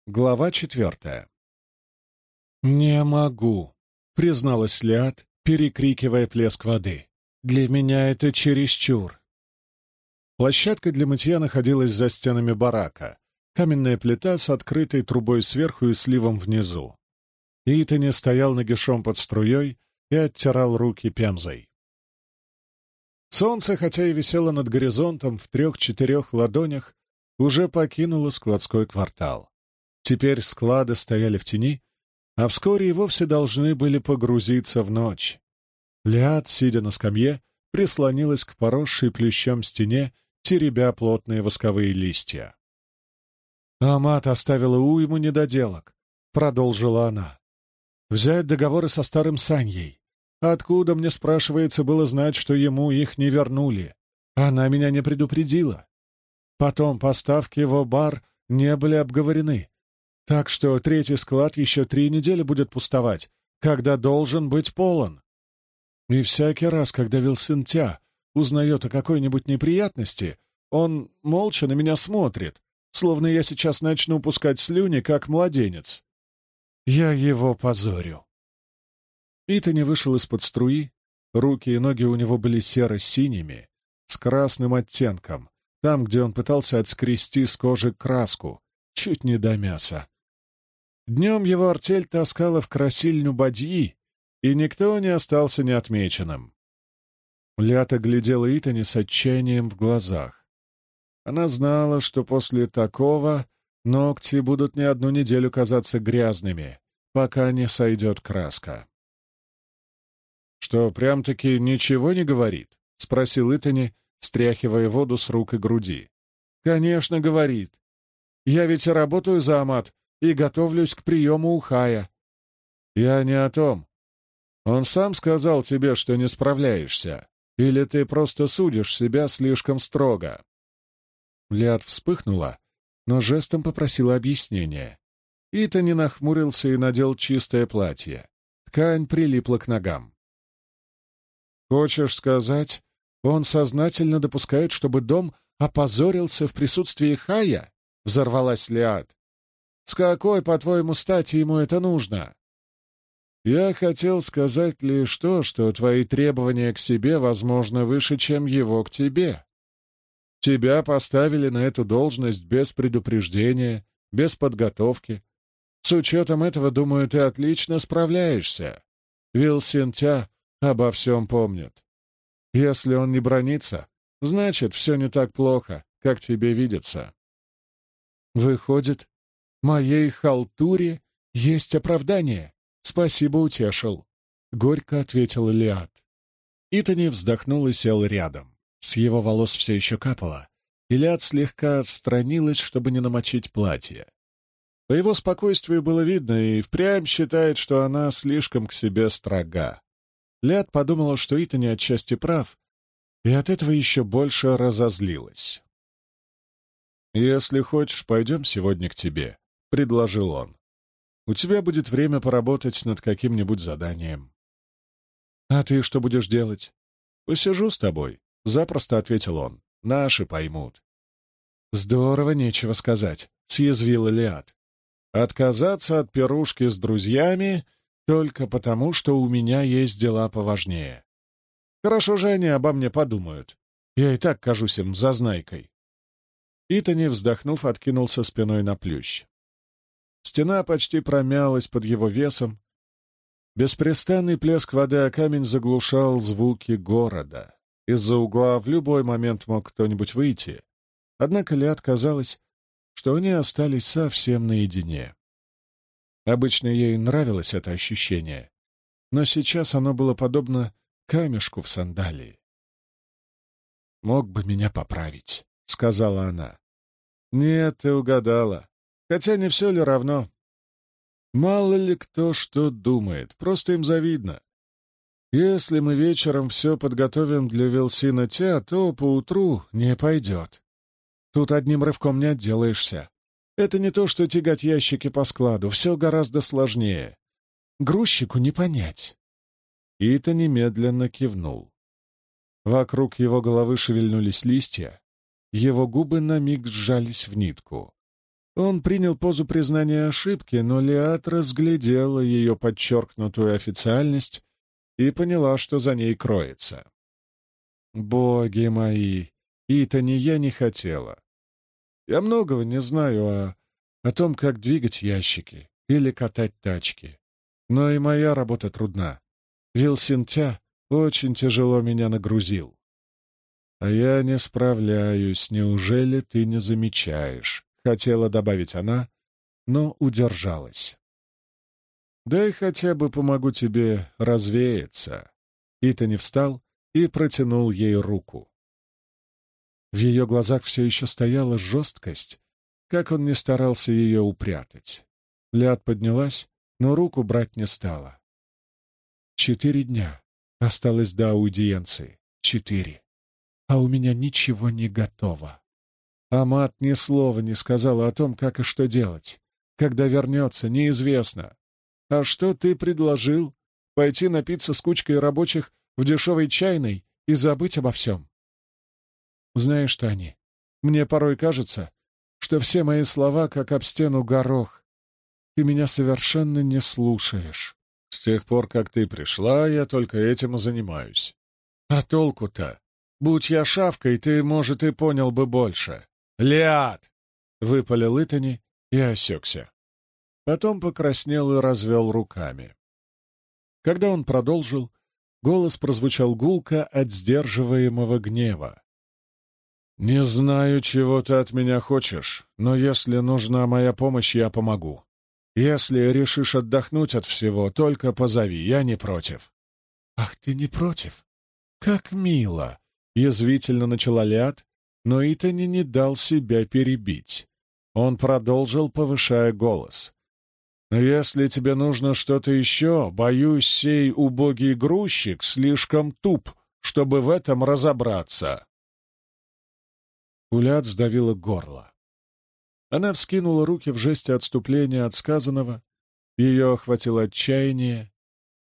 Глава 4. «Не могу», — призналась Лиад, перекрикивая плеск воды. «Для меня это чересчур». Площадка для мытья находилась за стенами барака. Каменная плита с открытой трубой сверху и сливом внизу. Итани стоял нагишом под струей и оттирал руки пемзой. Солнце, хотя и висело над горизонтом в 3-4 ладонях, уже покинуло складской квартал. Теперь склады стояли в тени, а вскоре и вовсе должны были погрузиться в ночь. Лиад, сидя на скамье, прислонилась к поросшей плющом стене, теребя плотные восковые листья. «Амат оставила уйму недоделок», — продолжила она. «Взять договоры со старым Саньей. Откуда, мне спрашивается, было знать, что ему их не вернули? Она меня не предупредила. Потом поставки в Обар не были обговорены. Так что третий склад еще 3 недели будет пустовать, когда должен быть полон. И всякий раз, когда Вилсентя узнает о какой-нибудь неприятности, он молча на меня смотрит, словно я сейчас начну пускать слюни, как младенец. Я его позорю». Итани вышел из-под струи, руки и ноги у него были серо-синими, с красным оттенком, там, где он пытался отскрести с кожи краску, чуть не до мяса. Днем его артель таскала в красильню бадьи, и никто не остался неотмеченным. Лята глядела Итани с отчаянием в глазах. Она знала, что после такого ногти будут не одну неделю казаться грязными, пока не сойдет краска. «Что, прям-таки ничего не говорит?» — спросил Итани, стряхивая воду с рук и груди. «Конечно, говорит. Я ведь работаю за Амат и готовлюсь к приему у Хая». «Я не о том. Он сам сказал тебе, что не справляешься, или ты просто судишь себя слишком строго?» Лиад вспыхнула, но жестом попросила объяснения. Итани нахмурился и надел чистое платье. Ткань прилипла к ногам. «Хочешь сказать, он сознательно допускает, чтобы дом опозорился в присутствии Хая?» — взорвалась Лиад. «С какой, по-твоему, стати ему это нужно?» «Я хотел сказать лишь то, что твои требования к себе, возможно, выше, чем его к тебе. Тебя поставили на эту должность без предупреждения, без подготовки. С учетом этого, думаю, ты отлично справляешься. Вилсентя обо всем помнит. Если он не бранится, значит, все не так плохо, как тебе видится». «Выходит, моей халтуре есть оправдание. Спасибо, утешил», — горько ответила Лиад. Итани вздохнул и сел рядом. С его волос все еще капало, и Лиад слегка отстранилась, чтобы не намочить платье. По его спокойствию было видно, и впрямь считает, что она слишком к себе строга. Лиад подумала, что Итани отчасти прав, и от этого еще больше разозлилась. «Если хочешь, пойдем сегодня к тебе», — предложил он. «У тебя будет время поработать над каким-нибудь заданием». «А ты что будешь делать?» «Посижу с тобой», — запросто ответил он. «Наши поймут». «Здорово, нечего сказать», — съязвила Лиад. «Отказаться от пирушки с друзьями только потому, что у меня есть дела поважнее. Хорошо же они обо мне подумают. Я и так кажусь им зазнайкой». Итани, вздохнув, откинулся спиной на плющ. Стена почти промялась под его весом. Беспрестанный плеск воды о камень заглушал звуки города. Из-за угла в любой момент мог кто-нибудь выйти. Однако Лиад казалось, что они остались совсем наедине. Обычно ей нравилось это ощущение, но сейчас оно было подобно камешку в сандалии. «Мог бы меня поправить», — сказала она. «Нет, ты угадала. Хотя не все ли равно? Мало ли кто что думает, просто им завидно. Если мы вечером все подготовим для Вилсина Тя, то поутру не пойдет. Тут одним рывком не отделаешься. Это не то, что тягать ящики по складу, все гораздо сложнее. Грузчику не понять». Ита немедленно кивнул. Вокруг его головы шевельнулись листья, его губы на миг сжались в нитку. Он принял позу признания ошибки, но Лиат разглядела ее подчеркнутую официальность и поняла, что за ней кроется. «Боги мои! Итани, я не хотела. Я многого не знаю о том, как двигать ящики или катать тачки. Но и моя работа трудна. Вилсинтя очень тяжело меня нагрузил. А я не справляюсь, неужели ты не замечаешь?» — хотела добавить она, но удержалась. «Дай хотя бы помогу тебе развеяться». Итани встал и протянул ей руку. В ее глазах все еще стояла жесткость, как он не старался ее упрятать. Ляд поднялась, но руку брать не стала. 4 дня осталось до аудиенции. 4. А у меня ничего не готово. Амат ни слова не сказала о том, как и что делать. Когда вернется, неизвестно. А что ты предложил? Пойти напиться с кучкой рабочих в дешевой чайной и забыть обо всем? Знаешь, что они? Мне порой кажется, что все мои слова как об стену горох. Ты меня совершенно не слушаешь. С тех пор, как ты пришла, я только этим и занимаюсь. А толку-то? Будь я шавкой, ты, может, и понял бы больше. «Лиад!» — выпалил Итани и осекся. Потом покраснел и развел руками. Когда он продолжил, голос прозвучал гулко от сдерживаемого гнева. «Не знаю, чего ты от меня хочешь, но если нужна моя помощь, я помогу. Если решишь отдохнуть от всего, только позови, я не против». «Ах, ты не против? Как мило!» — язвительно начала Лиад, но Итани не дал себя перебить. Он продолжил, повышая голос. «Но если тебе нужно что-то еще, боюсь, сей убогий грузчик слишком туп, чтобы в этом разобраться». У Ляд сдавило горло. Она вскинула руки в жесте отступления от сказанного, ее охватило отчаяние.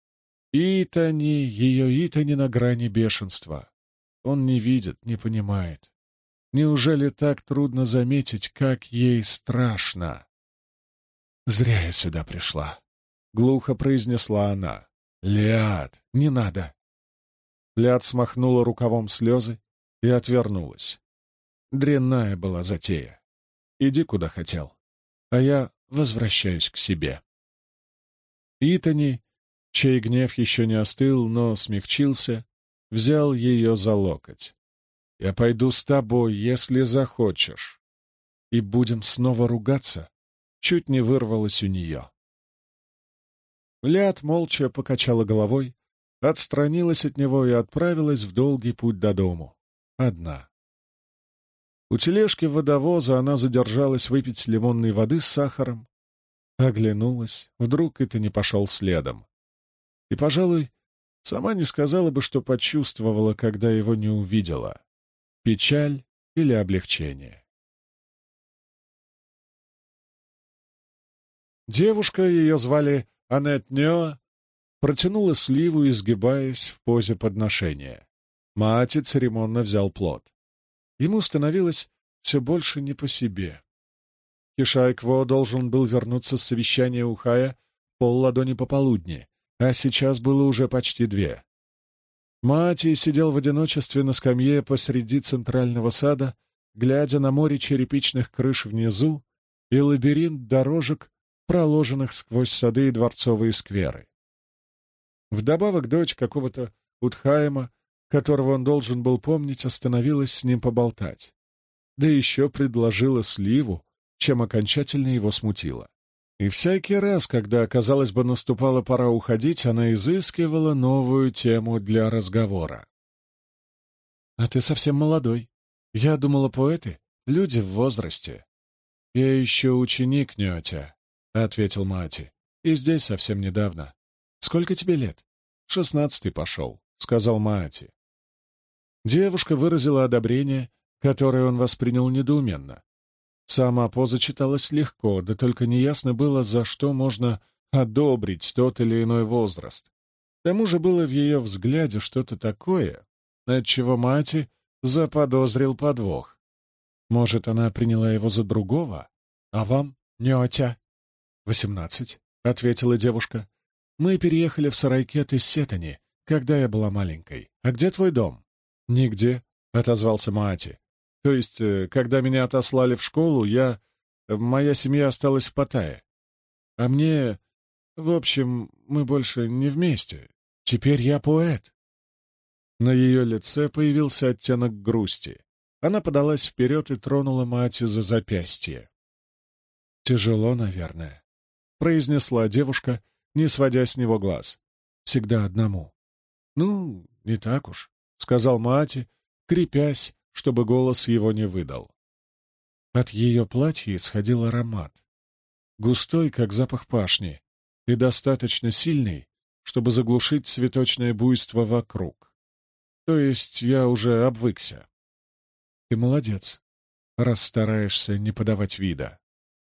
Ее Итани на грани бешенства. Он не видит, не понимает. Неужели так трудно заметить, как ей страшно? «Зря я сюда пришла», — глухо произнесла она. «Лиад, не надо». Ляд смахнула рукавом слезы и отвернулась. Дрянная была затея. Иди, куда хотел, а я возвращаюсь к себе. Итани, чей гнев еще не остыл, но смягчился, взял ее за локоть. «Я пойду с тобой, если захочешь». И будем снова ругаться, чуть не вырвалось у нее. Ляд молча покачала головой, отстранилась от него и отправилась в долгий путь до дому. Одна. У тележки водовоза она задержалась выпить лимонной воды с сахаром, оглянулась, вдруг это не пошел следом. И, пожалуй, сама не сказала бы, что почувствовала, когда его не увидела. Печаль или облегчение. Девушка, ее звали Аннет Нео, протянула сливу, изгибаясь в позе подношения. Маати церемонно взял плод. Ему становилось все больше не по себе. Кишайкво должен был вернуться с совещания Ухая полладони пополудни, а сейчас было уже почти 2. Маати сидел в одиночестве на скамье посреди центрального сада, глядя на море черепичных крыш внизу и лабиринт дорожек, проложенных сквозь сады и дворцовые скверы. Вдобавок дочь какого-то Утхаема, которого он должен был помнить, остановилась с ним поболтать. Да еще предложила сливу, чем окончательно его смутило. И всякий раз, когда, казалось бы, наступала пора уходить, она изыскивала новую тему для разговора. «А ты совсем молодой. Я думала, поэты — люди в возрасте». «Я еще ученик, Нетя», — ответил Маати. «И здесь совсем недавно. Сколько тебе лет?» 16 пошел», — сказал Маати. Девушка выразила одобрение, которое он воспринял недоуменно. Сама поза читалась легко, да только неясно было, за что можно одобрить тот или иной возраст. К тому же было в ее взгляде что-то такое, отчего Маати заподозрил подвох. Может, она приняла его за другого, А вам, Нётя?» «18», — ответила девушка. «Мы переехали в Сарайкет из Сетани, когда я была маленькой. А где твой дом?» «Нигде», — отозвался Маати. «То есть, когда меня отослали в школу, моя семья осталась в Паттайе. А мне... В общем, мы больше не вместе. Теперь я поэт». На ее лице появился оттенок грусти. Она подалась вперед и тронула Маати за запястье. «Тяжело, наверное», — произнесла девушка, не сводя с него глаз. «Всегда одному». «Ну, не так уж», — сказал Маати, крепясь, чтобы голос его не выдал. От ее платья исходил аромат, густой, как запах пашни, и достаточно сильный, чтобы заглушить цветочное буйство вокруг. То есть я уже обвыкся. Ты молодец, раз стараешься не подавать вида.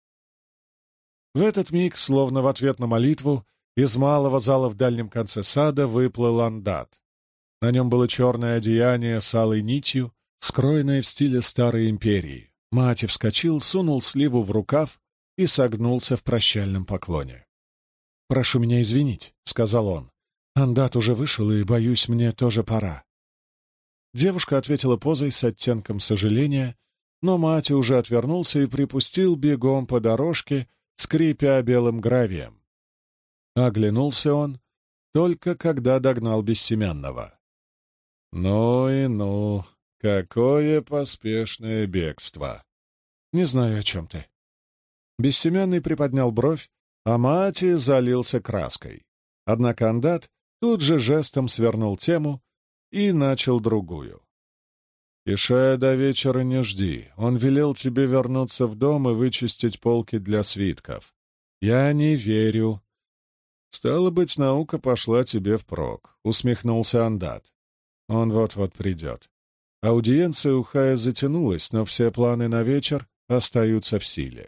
В этот миг, словно в ответ на молитву, из малого зала в дальнем конце сада выплыл андат. На нем было черное одеяние с алой нитью, скроенное в стиле старой империи. Маати вскочил, сунул сливу в рукав и согнулся в прощальном поклоне. «Прошу меня извинить», — сказал он. «Андат уже вышел, и, боюсь, мне тоже пора». Девушка ответила позой с оттенком сожаления, но Маати уже отвернулся и припустил бегом по дорожке, скрипя белым гравием. Оглянулся он, только когда догнал Бессемянного. «Ну и ну, какое поспешное бегство!» «Не знаю, о чем ты». Бессемянный приподнял бровь, а Маати залился краской. Однако андат тут же жестом свернул тему и начал другую. «Ишая до вечера не жди. Он велел тебе вернуться в дом и вычистить полки для свитков. Я не верю». «Стало быть, наука пошла тебе впрок», — усмехнулся андат. «Он вот-вот придет». Аудиенция у Хая затянулась, но все планы на вечер остаются в силе.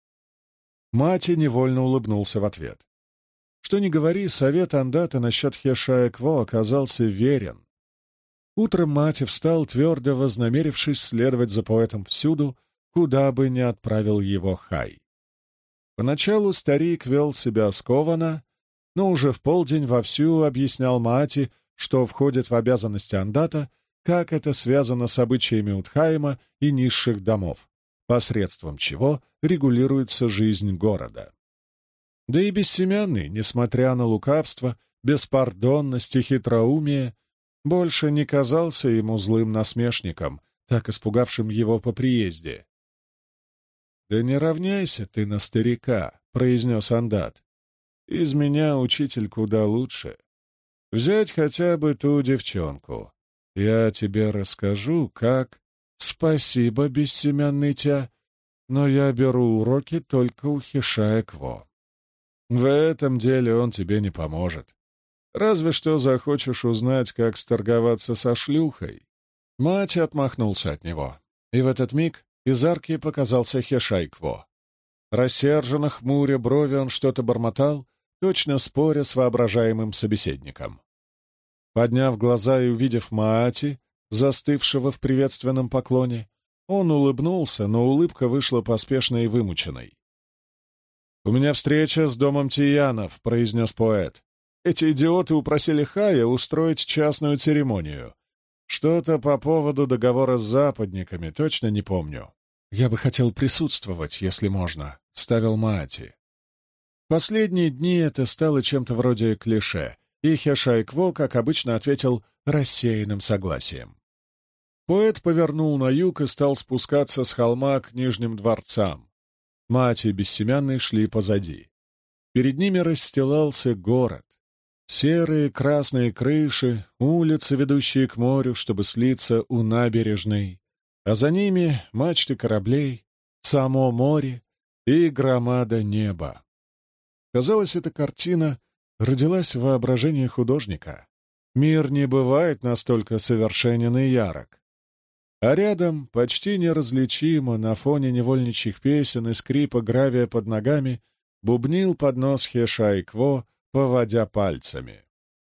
Маати невольно улыбнулся в ответ. Что ни говори, совет андата насчет Хешая Кво оказался верен. Утром Маати встал, твердо вознамерившись следовать за поэтом всюду, куда бы ни отправил его Хай. Поначалу старик вел себя скованно, но уже в полдень вовсю объяснял Маати, что входит в обязанности андата, как это связано с обычаями Утхайма и низших домов, посредством чего регулируется жизнь города. Да и Бессемянный, несмотря на лукавство, беспардонность и хитроумие, больше не казался ему злым насмешником, так испугавшим его по приезде. «Да не равняйся ты на старика», — произнес андат. «Из меня учитель куда лучше. Взять хотя бы ту девчонку. Я тебе расскажу, как...» «Спасибо, Бессемянный Тя, но я беру уроки только у Хешая Кво. В этом деле он тебе не поможет. Разве что захочешь узнать, как сторговаться со шлюхой». Маати отмахнулся от него, и в этот миг из арки показался Хешай Кво. Рассерженно хмуря брови он что-то бормотал, точно споря с воображаемым собеседником. Подняв глаза и увидев Маати, застывшего в приветственном поклоне, он улыбнулся, но улыбка вышла поспешной и вымученной. «У меня встреча с домом Тиянов», — произнес поэт. «Эти идиоты упросили Хая устроить частную церемонию. Что-то по поводу договора с западниками, точно не помню». «Я бы хотел присутствовать, если можно», — вставил Маати. Последние дни это стало чем-то вроде клише, и Хешай Кво, как обычно, ответил рассеянным согласием. Поэт повернул на юг и стал спускаться с холма к Нижним дворцам. Маати и Бессемянный шли позади. Перед ними расстилался город. Серые красные крыши, улицы, ведущие к морю, чтобы слиться у набережной, а за ними мачты кораблей, само море и громада неба. Казалось, эта картина родилась в воображении художника. Мир не бывает настолько совершенен и ярок. А рядом, почти неразличимо, на фоне невольничьих песен и скрипа гравия под ногами, бубнил под нос Хешай Кво, поводя пальцами.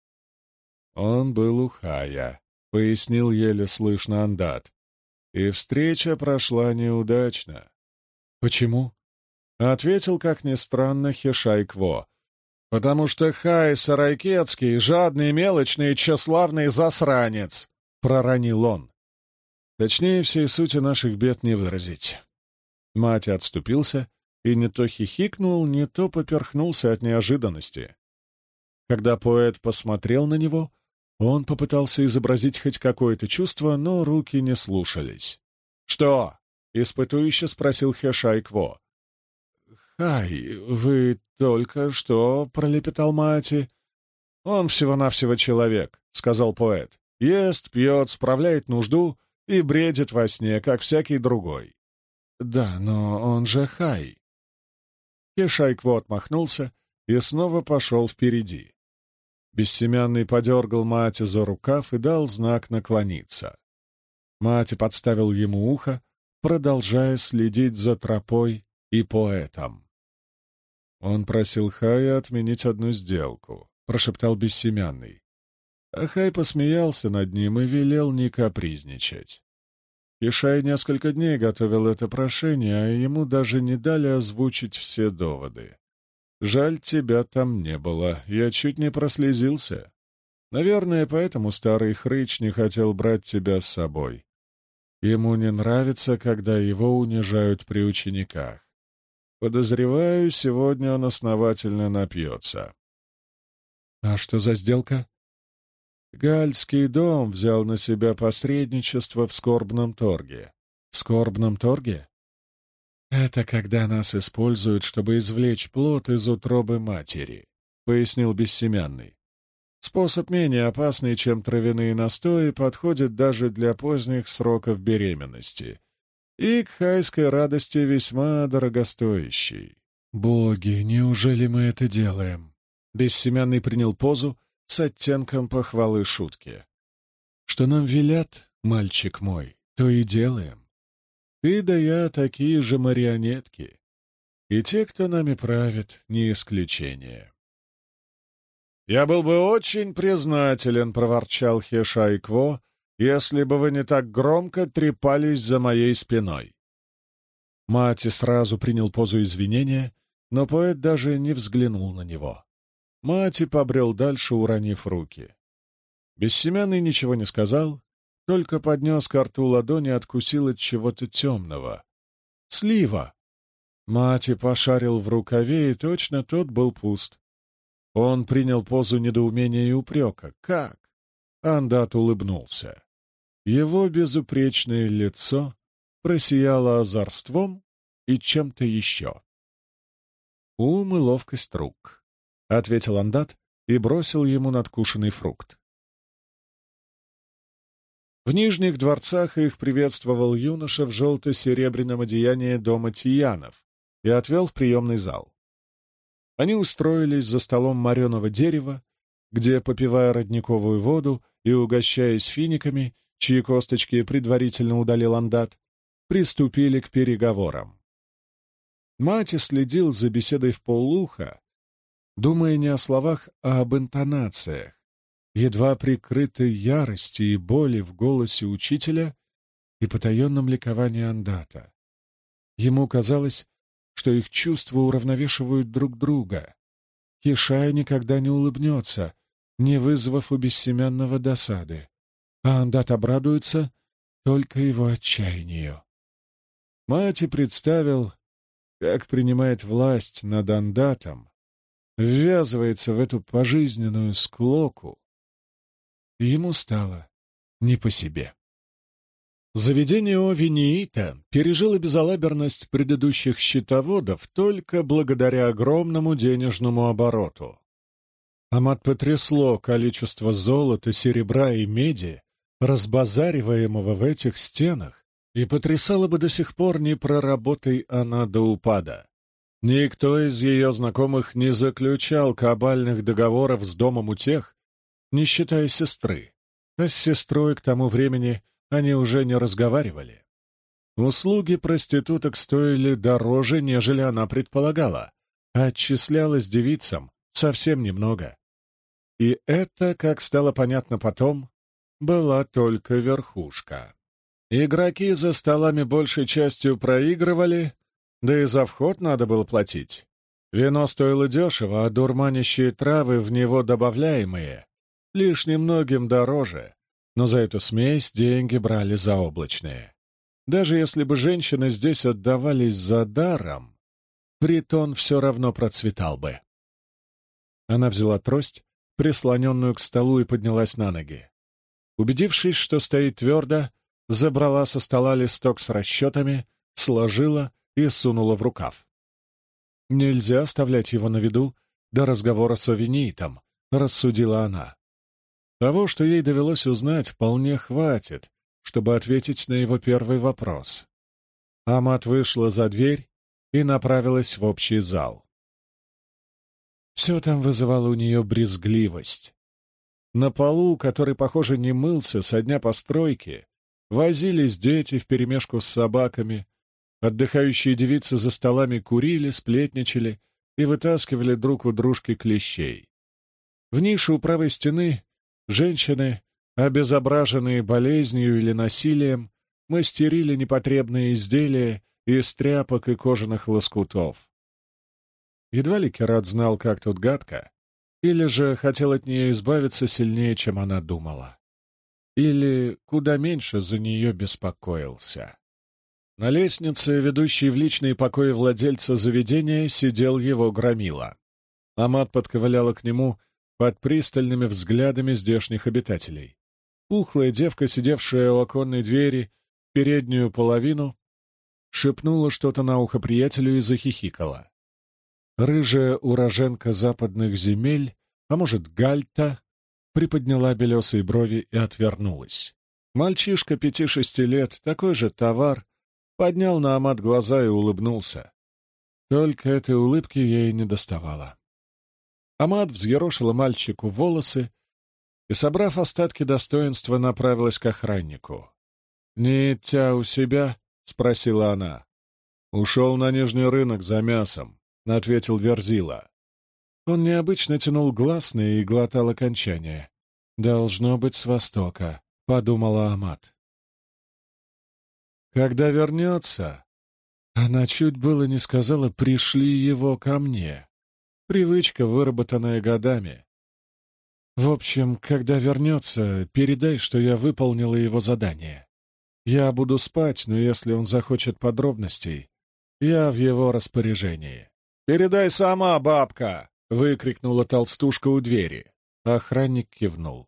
«Он был у Хая», — пояснил еле слышно андат. «И встреча прошла неудачно». «Почему?» ответил, как ни странно, Хешай-Кво. «Потому что Хай Сарайкетский — жадный, мелочный, тщеславный засранец!» — проронил он. Точнее, всей сути наших бед не выразить. Мати отступился и не то хихикнул, не то поперхнулся от неожиданности. Когда поэт посмотрел на него, он попытался изобразить хоть какое-то чувство, но руки не слушались. «Что?» — испытующе спросил Хешай-Кво. «Хай, вы только что...» — пролепетал Мати. «Он всего-навсего человек», — сказал поэт. «Ест, пьет, справляет нужду и бредит во сне, как всякий другой». «Да, но он же Хай». Хешай-Кво отмахнулся и снова пошел впереди. Бессемянный подергал Мати за рукав и дал знак наклониться. Мати подставил ему ухо, продолжая следить за тропой и поэтом. «Он просил Хая отменить одну сделку», — прошептал Бессемянный. А Хай посмеялся над ним и велел не капризничать. Ишай несколько дней готовил это прошение, а ему даже не дали озвучить все доводы. «Жаль, тебя там не было. Я чуть не прослезился. Наверное, поэтому старый хрыч не хотел брать тебя с собой. Ему не нравится, когда его унижают при учениках. Подозреваю, сегодня он основательно напьется». «А что за сделка?» «Гальский дом взял на себя посредничество в скорбном торге». «В скорбном торге?» «Это когда нас используют, чтобы извлечь плод из утробы матери», — пояснил Бессемянный. «Способ менее опасный, чем травяные настои, подходит даже для поздних сроков беременности. И к хайской радости весьма дорогостоящий». «Боги, неужели мы это делаем?» Бессемянный принял позу с оттенком похвалы шутки. «Что нам велят, мальчик мой, то и делаем. Ты да я такие же марионетки, и те, кто нами правит, не исключение». «Я был бы очень признателен», — проворчал Хешай-Кво, «если бы вы не так громко трепались за моей спиной». Мати сразу принял позу извинения, но поэт даже не взглянул на него. Мати побрел дальше, уронив руки. Бессемянный ничего не сказал, только поднес ко рту ладони и откусил от чего-то темного. «Слива!» Мати пошарил в рукаве, и точно тот был пуст. Он принял позу недоумения и упрека. «Как?» Андат улыбнулся. Его безупречное лицо просияло озорством и чем-то еще. «Ум и ловкость рук», — ответил Андат и бросил ему надкушенный фрукт. В нижних дворцах их приветствовал юноша в желто-серебряном одеянии дома Тиянов и отвел в приемный зал. Они устроились за столом мореного дерева, где, попивая родниковую воду и угощаясь финиками, чьи косточки предварительно удалил Андат, приступили к переговорам. Мати следил за беседой вполуха, думая не о словах, а об интонациях, едва прикрытой ярости и боли в голосе учителя и потаенном ликовании Андата. Ему казалось, что их чувства уравновешивают друг друга. Хишай никогда не улыбнется, не вызвав у Бессемянного досады, а Андат обрадуется только его отчаянию. Мати представил, как принимает власть над Андатом, ввязывается в эту пожизненную склоку, и ему стало не по себе. Заведение Овениита пережило безалаберность предыдущих счетоводов только благодаря огромному денежному обороту. Амат потрясло количество золота, серебра и меди, разбазариваемого в этих стенах, и потрясало бы до сих пор, не проработай она до упада. Никто из ее знакомых не заключал кабальных договоров с домом у тех, не считая сестры, а с сестрой к тому времени они уже не разговаривали. Услуги проституток стоили дороже, нежели она предполагала, а отчислялось девицам совсем немного. И это, как стало понятно потом, была только верхушка. Игроки за столами большей частью проигрывали, Да и за вход надо было платить. Вино стоило дешево, а дурманящие травы в него добавляемые лишь немногим дороже, но за эту смесь деньги брали заоблачные. Даже если бы женщины здесь отдавались за даром, притон все равно процветал бы. Она взяла трость, прислоненную к столу, и поднялась на ноги. Убедившись, что стоит твердо, забрала со стола листок с расчетами, сложила и сунула в рукав. «Нельзя оставлять его на виду до разговора с Овинейтом», — рассудила она. Того, что ей довелось узнать, вполне хватит, чтобы ответить на его первый вопрос. Амат вышла за дверь и направилась в общий зал. Все там вызывало у нее брезгливость. На полу, который, похоже, не мылся со дня постройки, возились дети вперемешку с собаками, отдыхающие девицы за столами курили, сплетничали и вытаскивали друг у дружки клещей. В нише у правой стены женщины, обезображенные болезнью или насилием, мастерили непотребные изделия из тряпок и кожаных лоскутов. Едва ли Керат знал, как тут гадко, или же хотел от нее избавиться сильнее, чем она думала. Или куда меньше за нее беспокоился. На лестнице, ведущей в личные покои владельца заведения, сидел его громила. Амат подковыляла к нему под пристальными взглядами здешних обитателей. Пухлая девка, сидевшая у оконной двери в переднюю половину, шепнула что-то на ухо приятелю и захихикала. Рыжая уроженка западных земель, а может, Гальта, приподняла белесые брови и отвернулась. Мальчишка 5-6 лет, такой же товар, поднял на Амат глаза и улыбнулся. Только этой улыбки ей не доставало. Амат взъерошила мальчику волосы и, собрав остатки достоинства, направилась к охраннику. «Не тя у себя?» — спросила она. «Ушел на Нижний рынок за мясом», — ответил Верзила. Он необычно тянул гласные и глотал окончание. «Должно быть с востока», — подумала Амат. Когда вернется, она чуть было не сказала «пришли его ко мне». Привычка, выработанная годами. В общем, когда вернется, передай, что я выполнила его задание. Я буду спать, но если он захочет подробностей, я в его распоряжении. «Передай сама, бабка!» — выкрикнула толстушка у двери. Охранник кивнул.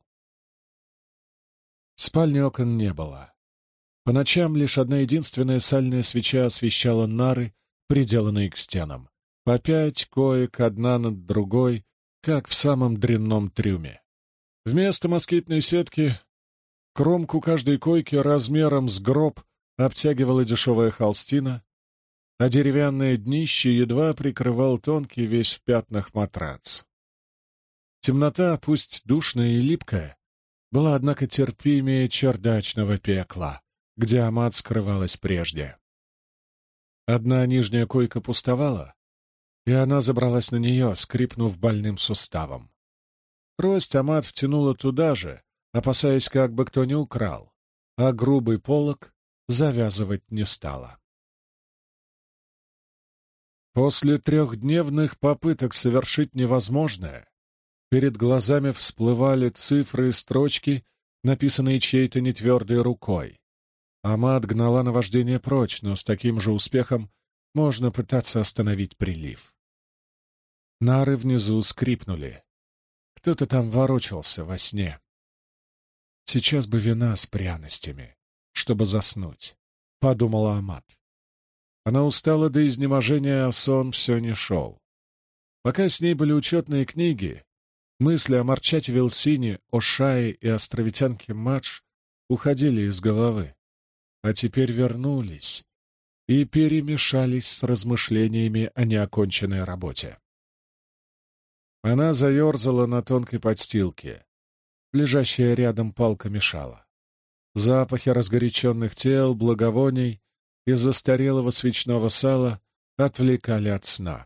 В спальне окон не было. По ночам лишь одна единственная сальная свеча освещала нары, приделанные к стенам. По 5 коек, одна над другой, как в самом дрянном трюме. Вместо москитной сетки кромку каждой койки размером с гроб обтягивала дешевая холстина, а деревянное днище едва прикрывал тонкий весь в пятнах матрац. Темнота, пусть душная и липкая, была, однако, терпимее чердачного пекла, где Амат скрывалась прежде. Одна нижняя койка пустовала, и она забралась на нее, скрипнув больным суставом. Трость Амат втянула туда же, опасаясь, как бы кто ни украл, а грубый полог завязывать не стала. После 3-дневных попыток совершить невозможное, перед глазами всплывали цифры и строчки, написанные чьей-то нетвердой рукой. Амат гнала наваждение прочь, но с таким же успехом можно пытаться остановить прилив. Нары внизу скрипнули. Кто-то там ворочался во сне. Сейчас бы вина с пряностями, чтобы заснуть, — подумала Амат. Она устала до изнеможения, а сон все не шел. Пока с ней были учетные книги, мысли о Марчате Вилсине, о Шае и островитянке Мадж уходили из головы, а теперь вернулись и перемешались с размышлениями о неоконченной работе. Она заерзала на тонкой подстилке. Лежащая рядом палка мешала. Запахи разгоряченных тел, благовоний и застарелого свечного сала отвлекали от сна.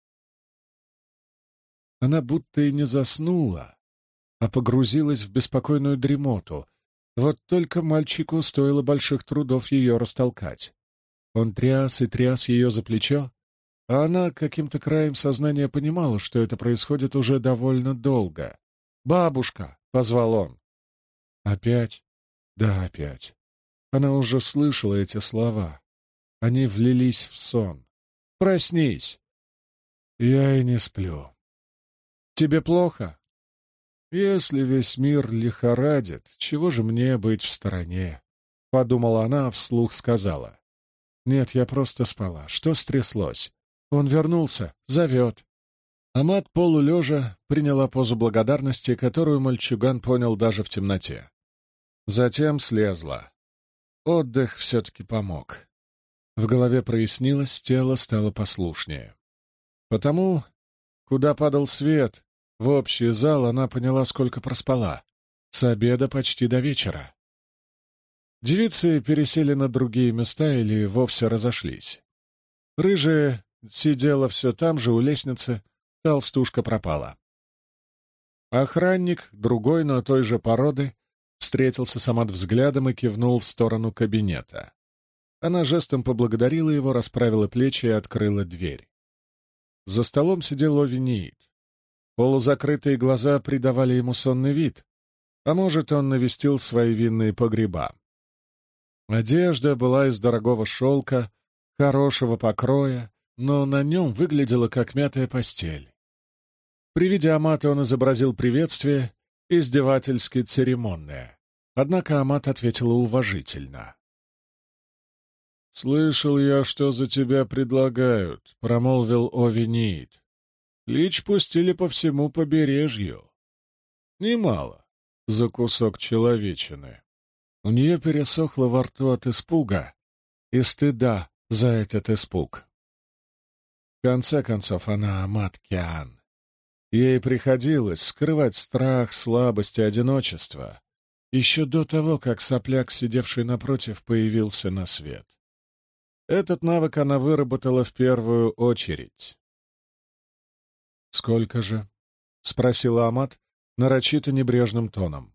Она будто и не заснула, а погрузилась в беспокойную дремоту. Вот только мальчику стоило больших трудов ее растолкать. Он тряс и тряс ее за плечо, а она каким-то краем сознания понимала, что это происходит уже довольно долго. «Бабушка!» — позвал он. Опять? Да, опять. Она уже слышала эти слова. Они влились в сон. «Проснись!» «Я и не сплю». «Тебе плохо?» «Если весь мир лихорадит, чего же мне быть в стороне?» — подумала она, а вслух сказала. «Нет, я просто спала. Что стряслось? Он вернулся, зовет». Амат полулежа приняла позу благодарности, которую мальчуган понял даже в темноте. Затем слезла. Отдых все-таки помог. В голове прояснилось, тело стало послушнее. Потому, куда падал свет, в общий зал она поняла, сколько проспала. С обеда почти до вечера. Девицы пересели на другие места или вовсе разошлись. Рыжая сидела все там же у лестницы, толстушка пропала. Охранник, другой, но той же породы, встретился с Амат взглядом и кивнул в сторону кабинета. Она жестом поблагодарила его, расправила плечи и открыла дверь. За столом сидел Овениит. Полузакрытые глаза придавали ему сонный вид, а может, он навестил свои винные погреба. Одежда была из дорогого шелка, хорошего покроя, но на нем выглядела как мятая постель. При виде Амата он изобразил приветствие, издевательски церемонное. Однако Амат ответила уважительно. «Слышал я, что за тебя предлагают», — промолвил Овениит. «Клич пустили по всему побережью. Немало за кусок человечины». У нее пересохло во рту от испуга и стыда за этот испуг. В конце концов, она Амат Киан. Ей приходилось скрывать страх, слабость и одиночество еще до того, как сопляк, сидевший напротив, появился на свет. Этот навык она выработала в первую очередь. «Сколько же?» — спросила Амат нарочито небрежным тоном.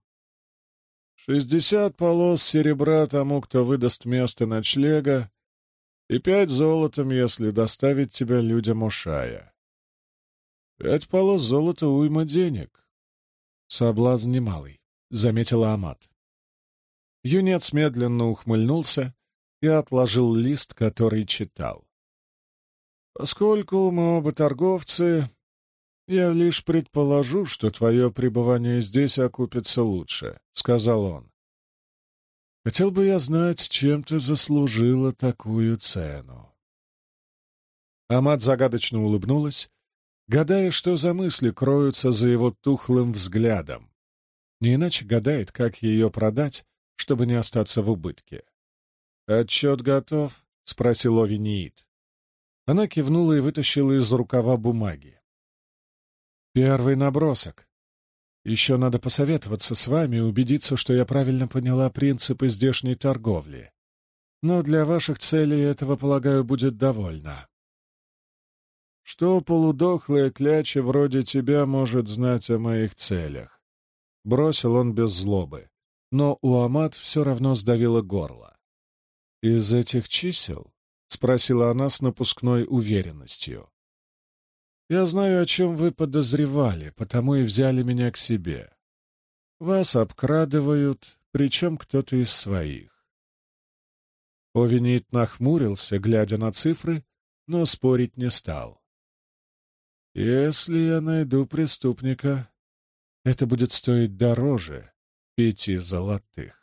60 полос серебра тому, кто выдаст место ночлега, и 5 золотом, если доставить тебя людям Ошая. 5 полос золота — уйма денег. Соблазн немалый, — заметила Амат. Юнец медленно ухмыльнулся и отложил лист, который читал. «Поскольку мы оба торговцы, я лишь предположу, что твое пребывание здесь окупится лучше», — сказал он. «Хотел бы я знать, чем ты заслужила такую цену». Амат загадочно улыбнулась, гадая, что за мысли кроются за его тухлым взглядом. Не иначе гадает, как ее продать, чтобы не остаться в убытке. «Отчет готов?» — спросил Овениит. Она кивнула и вытащила из рукава бумаги. «Первый набросок. Еще надо посоветоваться с вами и убедиться, что я правильно поняла принципы здешней торговли. Но для ваших целей этого, полагаю, будет довольно». «Что полудохлая кляча вроде тебя может знать о моих целях?» Бросил он без злобы, но у Амат все равно сдавило горло. «Из этих чисел?» — спросила она с напускной уверенностью. «Я знаю, о чем вы подозревали, потому и взяли меня к себе. Вас обкрадывают, причем кто-то из своих». Овениит нахмурился, глядя на цифры, но спорить не стал. «Если я найду преступника, это будет стоить дороже 5 золотых».